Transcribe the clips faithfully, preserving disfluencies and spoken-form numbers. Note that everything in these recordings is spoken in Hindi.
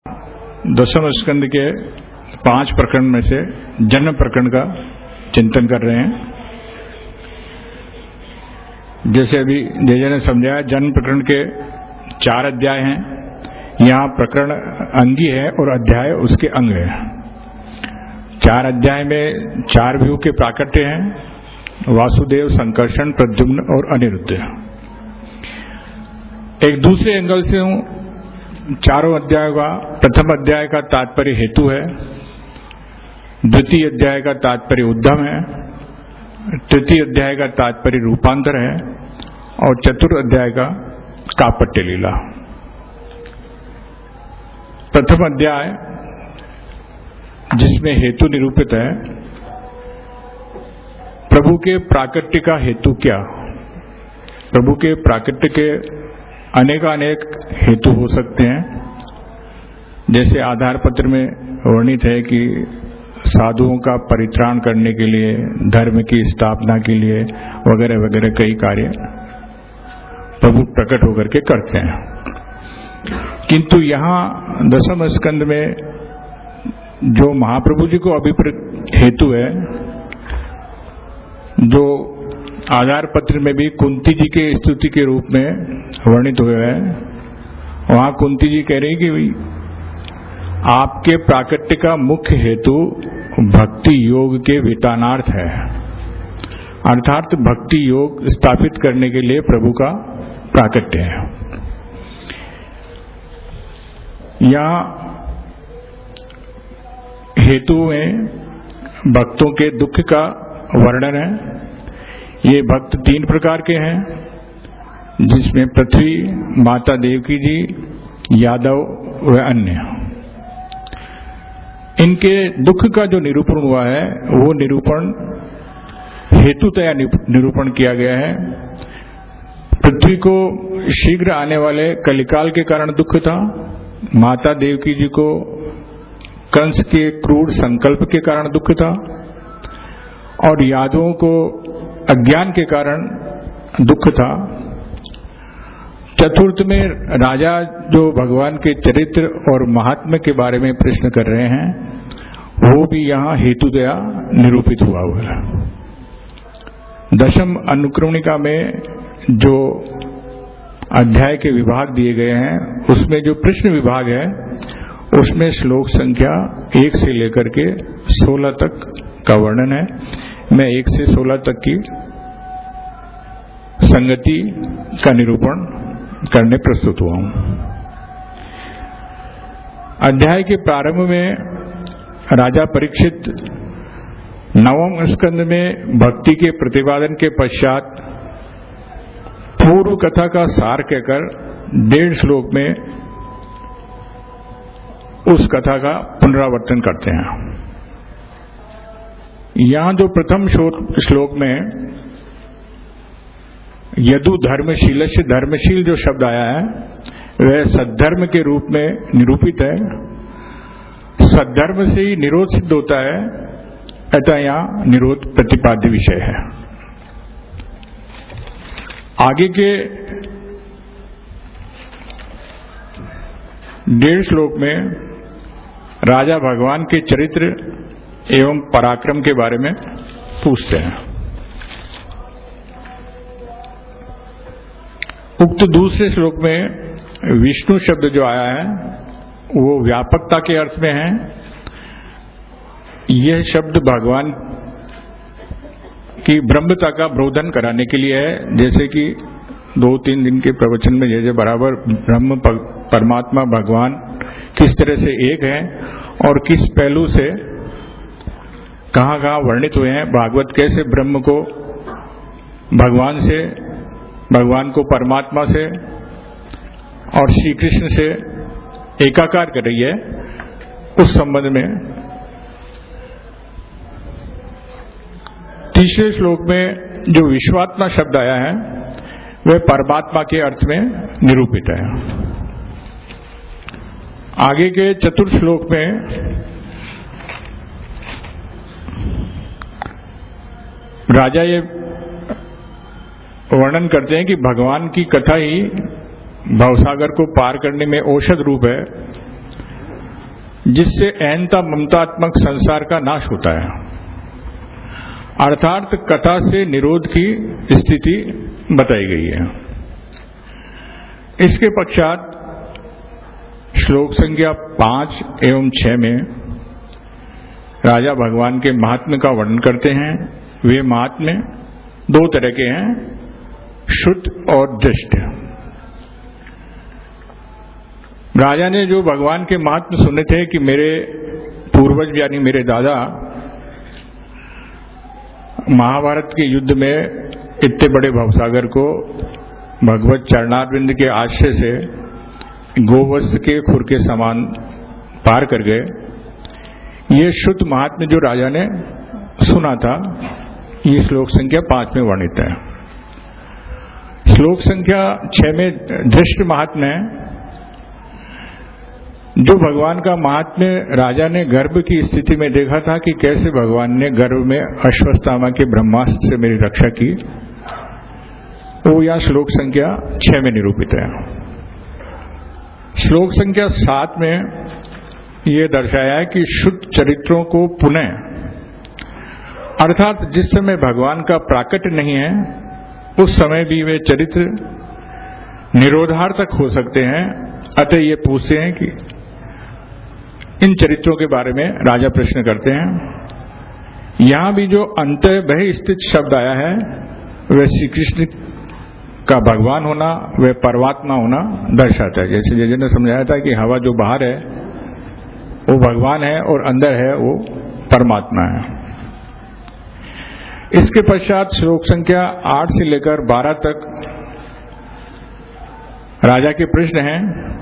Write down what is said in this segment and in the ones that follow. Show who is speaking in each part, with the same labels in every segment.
Speaker 1: दशम स्कंद के पांच प्रकरण में से जन्म प्रकरण का चिंतन कर रहे हैं। जैसे अभी जय ने समझाया, जन्म प्रकरण के चार अध्याय हैं। यहाँ प्रकरण अंगी है और अध्याय उसके अंग है। चार अध्याय में चार व्यू के प्राकट्य हैं: वासुदेव, संकर्षण, प्रद्युम्न और अनिरुद्ध। एक दूसरे एंगल से हूं चारों अध्यायों का, प्रथम अध्याय का तात्पर्य हेतु है, द्वितीय अध्याय का तात्पर्य उद्यम है, तृतीय अध्याय का तात्पर्य रूपांतर है और चतुर्थ अध्याय का कापट्य लीला। प्रथम अध्याय जिसमें हेतु निरूपित है, प्रभु के प्राकट्य का हेतु क्या। प्रभु के प्राकट्य के अनेकानेक हेतु हो सकते हैं। जैसे आधार पत्र में वर्णित है कि साधुओं का परित्राण करने के लिए, धर्म की स्थापना के लिए वगैरह वगैरह कई कार्य प्रभु प्रकट होकर के करते हैं। किंतु यहाँ दशम स्कंद में जो महाप्रभु जी को अभिप्रेत हेतु है, जो आधार पत्र में भी कुंती जी के स्तुति के रूप में वर्णित हुए हैं, वहां कुंती जी कह रही कि आपके प्राकट्य का मुख्य हेतु भक्ति योग के वितानार्थ है, अर्थात भक्ति योग स्थापित करने के लिए प्रभु का प्राकट्य है। यहाँ हेतु में भक्तों के दुख का वर्णन है। ये भक्त तीन प्रकार के हैं, जिसमें पृथ्वी, माता देवकी जी, यादव व अन्य। इनके दुख का जो निरूपण हुआ है वो निरूपण हेतुतया निरूपण किया गया है। पृथ्वी को शीघ्र आने वाले कलिकाल के कारण दुख था, माता देवकी जी को कंस के क्रूर संकल्प के कारण दुख था, और यादवों को अज्ञान के कारण दुख था। चतुर्थ में राजा जो भगवान के चरित्र और महात्म्य के बारे में प्रश्न कर रहे हैं, वो भी यहाँ हेतुतया निरूपित हुआ हुआ है। दशम अनुक्रमणिका में जो अध्याय के विभाग दिए गए हैं, उसमें जो प्रश्न विभाग है, उसमें श्लोक संख्या एक से लेकर के सोलह तक का वर्णन है। मैं एक से सोलह तक की संगति का निरूपण करने प्रस्तुत हुआ हूं। अध्याय के प्रारंभ में राजा परीक्षित नवम स्कंद में भक्ति के प्रतिपादन के पश्चात पूर्व कथा का सार कहकर डेढ़ श्लोक में उस कथा का पुनरावर्तन करते हैं। यहां जो प्रथम श्लोक में यदु धर्मशील से धर्मशील जो शब्द आया है, वह सद्धर्म के रूप में निरूपित है। सद्धर्म से ही निरोध सिद्ध होता है, अतः यहाँ निरोध प्रतिपाद्य विषय है। आगे के डेढ़ श्लोक में राजा भगवान के चरित्र एवं पराक्रम के बारे में पूछते हैं। उक्त दूसरे श्लोक में विष्णु शब्द जो आया है, वो व्यापकता के अर्थ में है। यह शब्द भगवान की ब्रह्मता का बोधन कराने के लिए है। जैसे कि दो तीन दिन के प्रवचन में जैसे बराबर ब्रह्म परमात्मा भगवान किस तरह से एक है और किस पहलू से कहां कहां वर्णित हुए हैं, भागवत कैसे ब्रह्म को भगवान से, भगवान को परमात्मा से और श्री कृष्ण से एकाकार कर रही है, उस संबंध में तीसरे श्लोक में जो विश्वात्मा शब्द आया है, वह परमात्मा के अर्थ में निरूपित है। आगे के चतुर्थ श्लोक में राजा ये वर्णन करते हैं कि भगवान की कथा ही भवसागर को पार करने में औषध रूप है। जिससे अहंता ममतात्मक संसार का नाश होता है, अर्थात कथा से निरोध की स्थिति बताई गई है। इसके पश्चात श्लोक संख्या पांच एवं छह में राजा भगवान के महात्म्य का वर्णन करते हैं। वे महात्म्य दो तरह के हैं, शुद्ध और दृष्ट। राजा ने जो भगवान के महात्म्य सुने थे कि मेरे पूर्वज यानी मेरे दादा महाभारत के युद्ध में इतने बड़े भवसागर को भगवत चरणारविंद के आश्रय से गोवत्स के खुर के समान पार कर गए, ये शुद्ध महात्म्य जो राजा ने सुना था, ये श्लोक संख्या पांच में वर्णित है। श्लोक संख्या छह में दृष्ट महात्म्य है, जो भगवान का महात्म्य राजा ने गर्भ की स्थिति में देखा था कि कैसे भगवान ने गर्भ में अश्वत्थामा के ब्रह्मास्त्र से मेरी रक्षा की, वो यह श्लोक संख्या छह में निरूपित है। श्लोक संख्या सात में यह दर्शाया है कि शुद्ध चरित्रों को पुनः, अर्थात जिस समय भगवान का प्राकट्य नहीं है उस समय भी वे चरित्र निरोधार्थक हो सकते हैं। अतः ये पूछते हैं कि इन चरित्रों के बारे में राजा प्रश्न करते हैं। यहां भी जो अंत बहि स्थित शब्द आया है वह श्री कृष्ण का भगवान होना, वह परमात्मा होना दर्शाता है। जैसे जैसे ने समझाया था कि हवा जो बाहर है वो भगवान है और अंदर है वो परमात्मा है। इसके पश्चात श्लोक संख्या आठ से लेकर बारह तक राजा के प्रश्न हैं।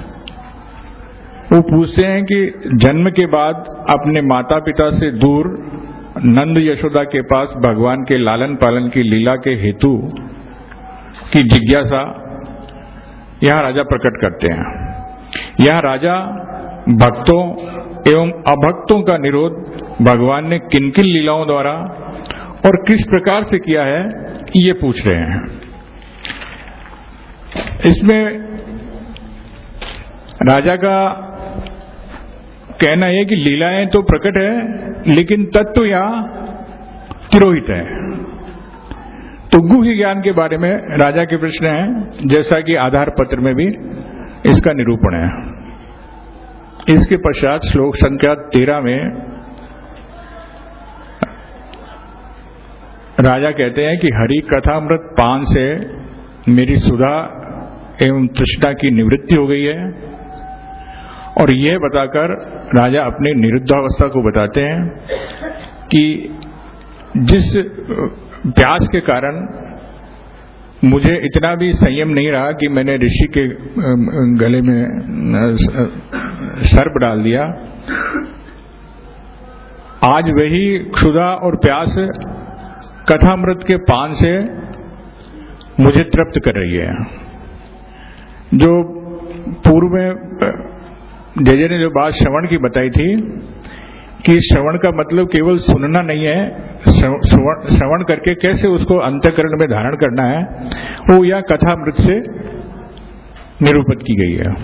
Speaker 1: वो पूछते हैं कि जन्म के बाद अपने माता पिता से दूर नंद यशोदा के पास भगवान के लालन पालन की लीला के हेतु की जिज्ञासा यहां राजा प्रकट करते हैं। यहां राजा भक्तों एवं अभक्तों का निरोध भगवान ने किन किन लीलाओं द्वारा और किस प्रकार से किया है ये पूछ रहे हैं। इसमें राजा का कहना है कि लीलाएं तो प्रकट है लेकिन तत्व यहां तिरोहित है। तो गुह्य ज्ञान के बारे में राजा के प्रश्न है, जैसा कि आधार पत्र में भी इसका निरूपण है। इसके पश्चात श्लोक संख्या तेरह में राजा कहते हैं कि हरि कथामृत पान से मेरी सुधा एवं तृष्णा की निवृत्ति हो गई है, और यह बताकर राजा अपने निरुद्धावस्था को बताते हैं कि जिस प्यास के कारण मुझे इतना भी संयम नहीं रहा कि मैंने ऋषि के गले में सर्प डाल दिया, आज वही क्षुधा और प्यास कथामृत के पान से मुझे तृप्त कर रही है। जो पूर्व में जय ने जो बात श्रवण की बताई थी कि श्रवण का मतलब केवल सुनना नहीं है, श्रवण करके कैसे उसको अंतःकरण में धारण करना है, वो यह कथामृत से निरूपित की गई है।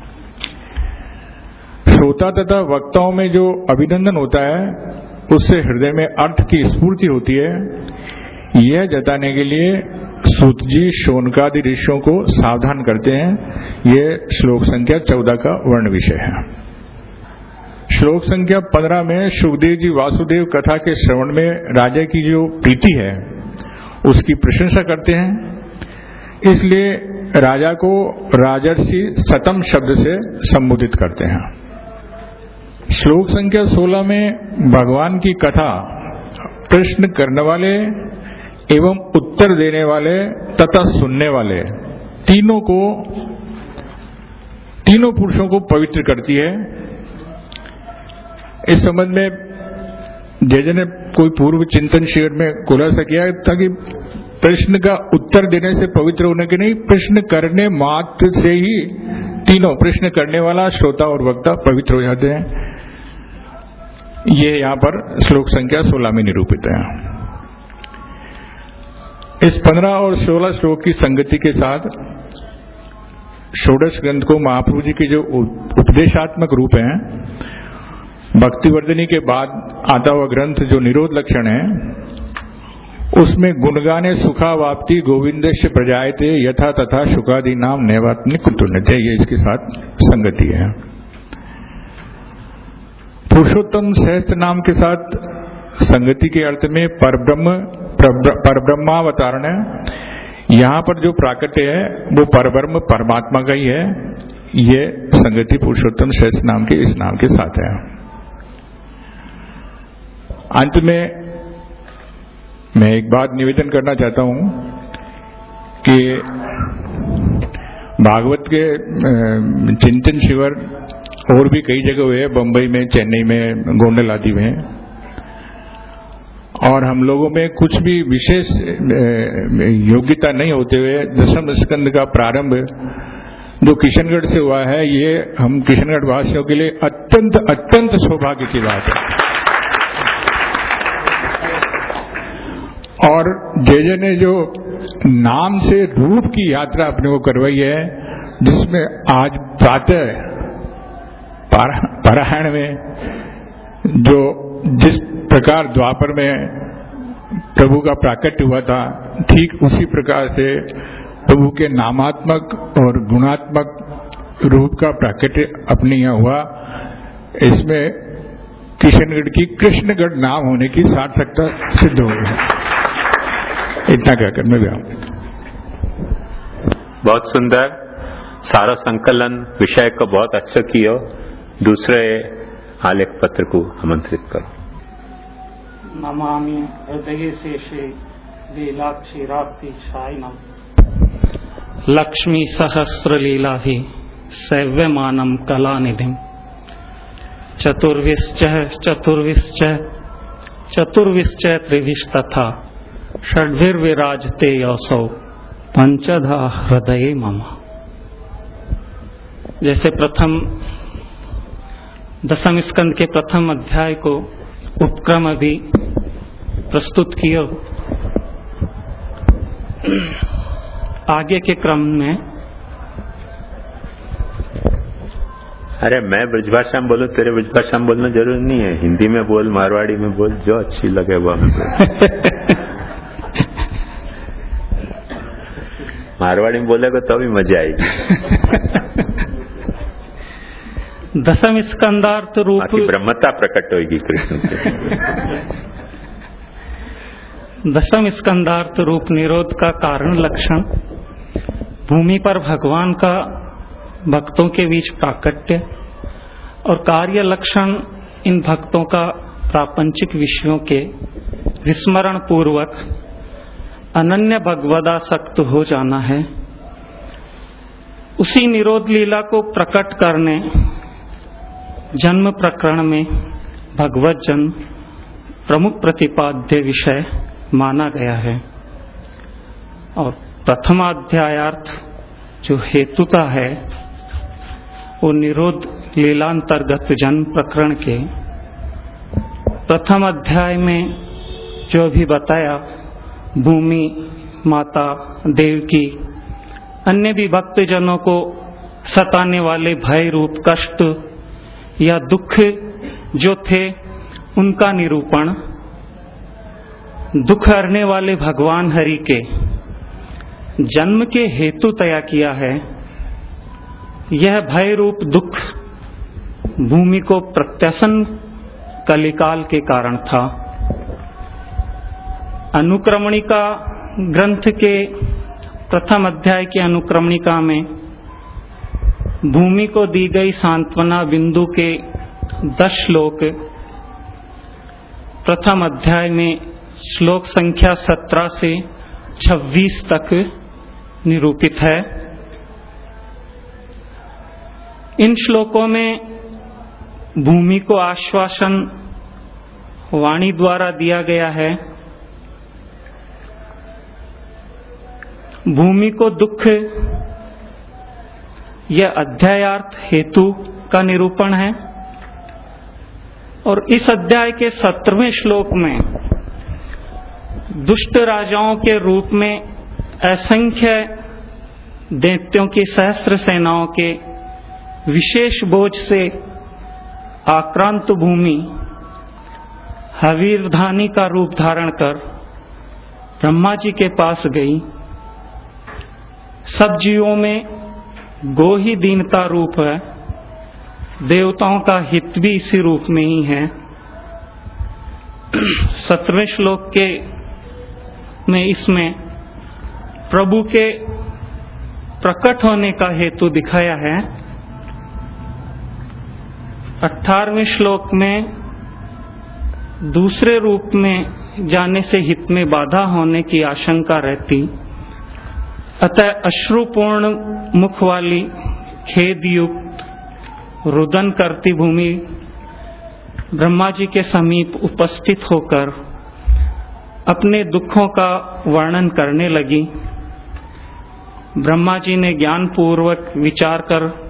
Speaker 1: श्रोता तथा वक्ताओं में जो अभिनंदन होता है उससे हृदय में अर्थ की स्फूर्ति होती है। यह जताने के लिए सूत जी शौनकादि ऋषियों को सावधान करते हैं। यह श्लोक संख्या चौदह का वर्ण विषय है। श्लोक संख्या पंद्रह में सुखदेव जी वासुदेव कथा के श्रवण में राजा की जो प्रीति है उसकी प्रशंसा करते हैं, इसलिए राजा को राजर्षि सतम शब्द से संबोधित करते हैं। श्लोक संख्या सोलह में भगवान की कथा प्रश्न करने वाले एवं उत्तर देने वाले तथा सुनने वाले तीनों को तीनों पुरुषों को पवित्र करती है। इस संबंध में जय जय ने कोई पूर्व चिंतन शिविर में खुलासा किया ताकि प्रश्न का उत्तर देने से पवित्र होने के नहीं, प्रश्न करने मात्र से ही तीनों प्रश्न करने वाला, श्रोता और वक्ता पवित्र हो जाते हैं। ये यहां पर श्लोक संख्या सोलह में निरूपित है। इस पंद्रह और सोलह श्लोक की संगति के साथ षोडश ग्रंथ को महाप्रभु जी के जो उपदेशात्मक रूप हैं भक्तिवर्धिनी के बाद आता हुआ ग्रंथ जो निरोध लक्षण है, उसमें गुणगाने सुखावाप्ति गोविंदेश प्रजायते यथा तथा शुकादि नाम नैवात्म्य कुतुन्यते, ये इसके साथ संगति है। पुरुषोत्तम सहस्त्र नाम के साथ संगति के अर्थ में परब्रह्म परब्रह्मावतारण है। यहाँ पर जो प्राकट्य है वो परब्रह्म परमात्मा का ही है। ये संगति पुरुषोत्तम सहस्त्र नाम के इस नाम के साथ है। अंत में मैं एक बात निवेदन करना चाहता हूं कि भागवत के चिंतन शिविर और भी कई जगह हुए, बंबई में, चेन्नई में, गोंडल आदि में, और हम लोगों में कुछ भी विशेष योग्यता नहीं होते हुए दशम स्कंद का प्रारंभ जो किशनगढ़ से हुआ है, ये हम किशनगढ़ वासियों के लिए अत्यंत अत्यंत सौभाग्य की बात है। और जेजे ने जो नाम से रूप की यात्रा अपने को करवाई है, जिसमें आज प्रातः पारायण में जो जिस प्रकार द्वापर में प्रभु का प्राकट्य हुआ था, ठीक उसी प्रकार से प्रभु के नामात्मक और गुणात्मक रूप का प्राकट्य अपने यहाँ हुआ। इसमें किशनगढ़ की कृष्णगढ़ नाम होने की सार्थकता सिद्ध हो गई है। इतना कहकर मैं व्याम।
Speaker 2: बहुत सुंदर, सारा संकलन विषय को बहुत अच्छा किया। दूसरे आलेख पत्र को आमंत्रित करो।
Speaker 3: नमामि हृदय शेषे लीलाक्षीराप्ति शायनम लक्ष्मी सहस्र लीलाभि सैव्यमानम कलानिधिम चतुर्विश्च चतुर्विश्च चतुर्विश्च त्रिविस्तथा षड्भिर्विराजते यौसौ पंचधा हृदये मम। जैसे प्रथम दसम स्कंद के प्रथम अध्याय को उपक्रम अभी प्रस्तुत किया, आगे के क्रम में
Speaker 2: अरे मैं ब्रजभाषा में बोलूं, तेरे ब्रजभाषा में बोलना जरूरी नहीं है। हिंदी में बोल, मारवाड़ी में बोल, जो अच्छी लगे वो हमें बोल। मारवाड़ी में बोलेगा तो भी मजा आएगी।
Speaker 3: दसम स्कंदार्थ रूप
Speaker 2: ब्रह्मता प्रकट होगी कृष्ण के।
Speaker 3: दसम स्कंदार्थ रूप निरोध का कारण लक्षण, भूमि पर भगवान का भक्तों के बीच प्राकट्य, और कार्य लक्षण इन भक्तों का प्रापंचिक विषयों के विस्मरण पूर्वक अनन्य भगवदासक्त हो जाना है। उसी निरोध लीला को प्रकट करने जन्म प्रकरण में भगवत जन्म प्रमुख प्रतिपाद्य विषय माना गया है। और प्रथमाध्यायार्थ जो हेतु का है वो निरोध लीलांतर्गत जन्म प्रकरण के प्रथम अध्याय में जो भी बताया, भूमि माता देवकी अन्य भी भक्तजनों को सताने वाले भय रूप कष्ट या दुख जो थे उनका निरूपण, दुख हरने वाले भगवान हरि के जन्म के हेतु तय किया है। यह भय रूप दुख भूमि को प्रत्यासन कलिकाल के कारण था। अनुक्रमणिका ग्रंथ के प्रथम अध्याय की अनुक्रमणिका में भूमि को दी गई सांत्वना बिंदु के दस श्लोक प्रथम अध्याय में श्लोक संख्या सत्रह से छब्बीस तक निरूपित है। इन श्लोकों में भूमि को आश्वासन वाणी द्वारा दिया गया है। भूमि को दुख यह अध्यायार्थ हेतु का निरूपण है। और इस अध्याय के सत्रहवें श्लोक में दुष्ट राजाओं के रूप में असंख्य दैत्यों की सहस्त्र सेनाओं के विशेष बोझ से आक्रांत भूमि हवीरधानी का रूप धारण कर ब्रह्मा जी के पास गई। सब जीवों में गो ही दीनता रूप है, देवताओं का हित भी इसी रूप में ही है। सत्रहवें श्लोक के में इसमें प्रभु के प्रकट होने का हेतु दिखाया है। अठारहवें श्लोक में दूसरे रूप में जाने से हित में बाधा होने की आशंका रहती, अतः अश्रुपूर्ण मुख वाली खेद युक्त रुदन करती भूमि ब्रह्मा जी के समीप उपस्थित होकर अपने दुखों का वर्णन करने लगी। ब्रह्मा जी ने ज्ञान पूर्वक विचार कर